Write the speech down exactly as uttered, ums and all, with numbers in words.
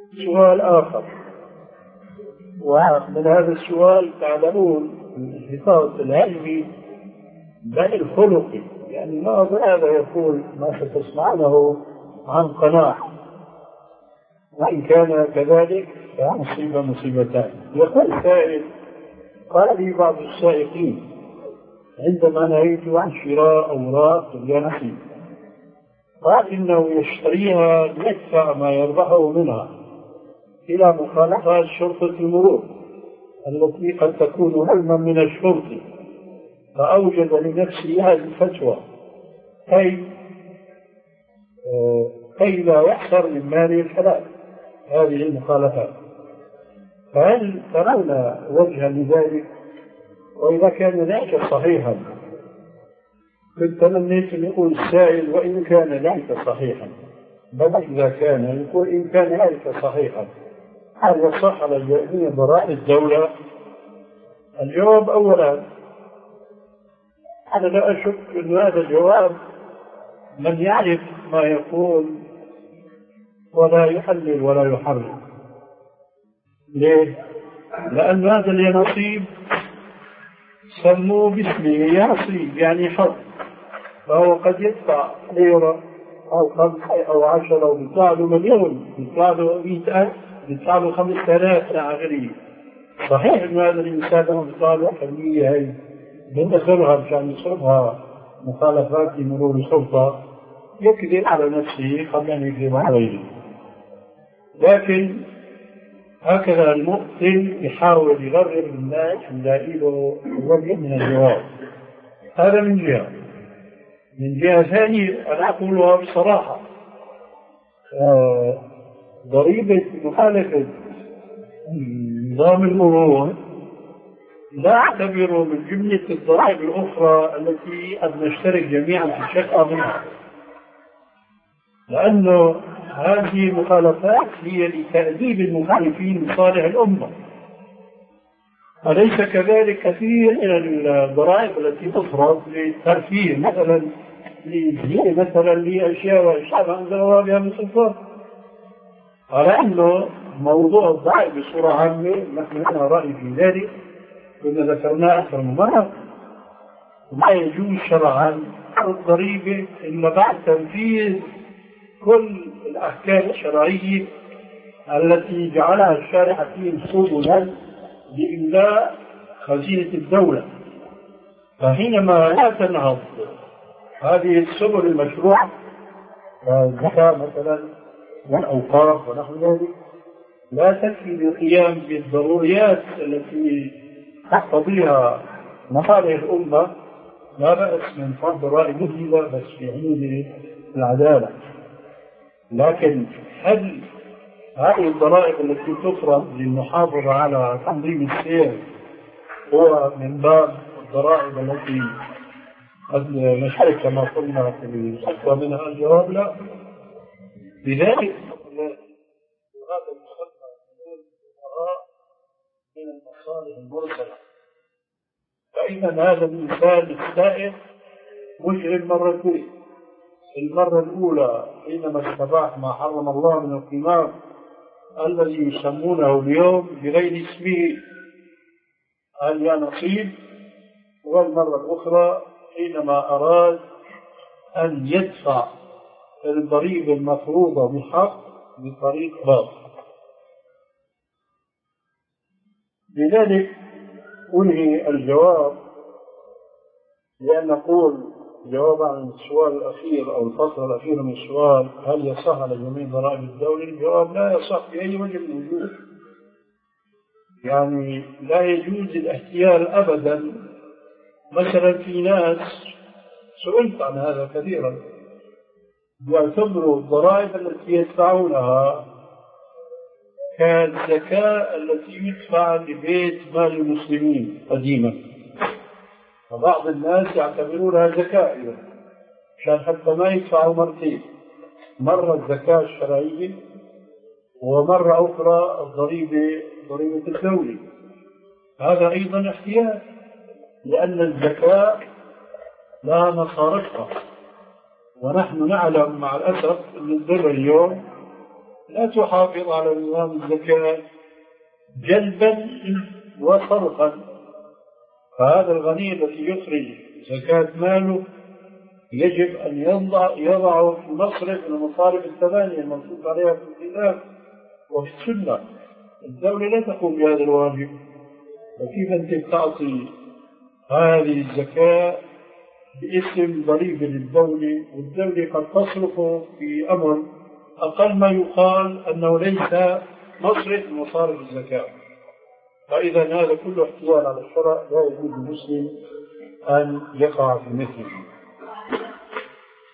سؤال آخر، ومن هذا السؤال تعلمون الانحطاط العلمي بل الخلقي، يعني ما هذا يقول ما ستسمعونه عن قناعة، وإن كان كذلك فمصيبة مصيبتان. يقول سائل: قال لي بعض السائقين عندما نهيت عن شراء أوراق الجنسية قال إنه يشتريها ليدفع ما يربحه منها إلى مخالفات شرطة المرور التي قد تكون علما من الشرطة، فأوجد لنفسه هذه الفتوى كي كي لا يحصر من ماله الحلال هذه المخالفات. فهل ترون وجها لذلك؟ وإذا كان ذلك صحيحا كنت تمنيت أن يقول السائل وإن كان ذلك صحيحا، بل إذا كان يقول إن كان ذلك صحيحا هل يصح على جميع ضرائب الدولة؟ الجواب: أولا أنا لا أشك أن هذا الجواب من يعرف ما يقول ولا يحلل ولا يحرم. ليه؟ لأن هذا الينصيب سموه باسمه ينصيب يعني حظ، فهو قد يدفع ليرة أو خمسة أو عشرة أو بيطلع له مليون، بيطلع له مئة ألف، بيطلع له خمسة آلاف إلى آخره. صحيح أن هذا الإنسان له بيطلع له حمية هي بندخلها مشان يصرفها مخالفات مرور الشرطة، يكذب على نفسه قبل أن يكذب على غيره. لكن هكذا المؤثر يحاول يغرر الناس يلاقي له وجه من الجواب. هذا من جهة. من جهة ثانية أنا أقولها بصراحة، آه ضريبة مخالفة نظام المرور لا أعتبره من جملة الضرائب الأخرى التي قد نشترك جميعا في الشقة منها، لأنه هذه المخالفات هي لتأديب المخالفين لصالح الأمة. أليس كذلك كثير من الضرائب التي تفرض للترفيه مثلا للزينة مثلا لأشياء والشعب أنزلها بها من سلطان؟ على أنه موضوع الضرائب بصورة عامة نحن لنا رأي في ذلك كنا ذكرناه أكثر من مرة. ما يجوز شرعا الضريبة إلا بعد تنفيذ كل الأحكام الشرعية التي جعلها الشارع حكيم سبلا لإملاء خزينة الدولة. فحينما لا تنهض هذه السبل المشروعة الزكاة مثلا والأوقاف ونحو ذلك لا تكفي بالقيام بالضروريات التي تقتضيها مصالح الأمة، لا بأس من فرض ضرائب مهمة بس في حدود العدالة. لكن هل هذه الضرائب التي تفرض للمحافظة على تنظيم السير هو من باب الضرائب التي قد نشترك كما قلنا في الفتوى منها؟ الجواب لا. لذلك هذا المسمى من المصالح المرسلة. فإذا هذا الإنسان السائر مجرم مرتين: المرة الأولى حينما استباح ما حرم الله من القمار الذي يسمونه اليوم بغير اسمه اليانصيب، والمرة الأخرى حينما أراد أن يدفع الضريبة المفروضة بحق بطريق باطل. لذلك أنهي الجواب لأن نقول جوابا عن السؤال الأخير أو الفصل الأخير من السؤال: هل يصح على جميع ضرائب الدولة؟ الجواب: لا يصح بأي وجه من الوجوه. يعني لا يجوز الاحتيال أبدا. مثلا في ناس سئلت عن هذا كثيرا يعتبروا الضرائب التي يدفعونها كالزكاة التي يدفع لبيت مال المسلمين قديما، فبعض الناس يعتبرونها زكاة عشان حتى ما يدفعوا مرتين: مرة الزكاة الشرعية ومرة أخرى الضريبة ضريبة الدولة. هذا أيضا احتيال، لأن الزكاة لها مصارفها، ونحن نعلم مع الأسف أن الدولة اليوم لا تحافظ على نظام الزكاة جلبا وصرفا. فهذا الغني الذي يخرج زكاة ماله يجب أن يضع يضعه في مصرف من المصارف الثمانية المنصوص عليها في الكتاب وفي السنة. الدولة لا تقوم بهذا الواجب، وكيف أنت تعطي هذه الزكاة باسم ضريبة للدولة، والدولة قد تصرفه في أمر أقل ما يقال أنه ليس مصرف من مصارف الزكاة. فإذا هذا كله احتيال على الشرع، لا يجوز للمسلم أن يقع في مثله.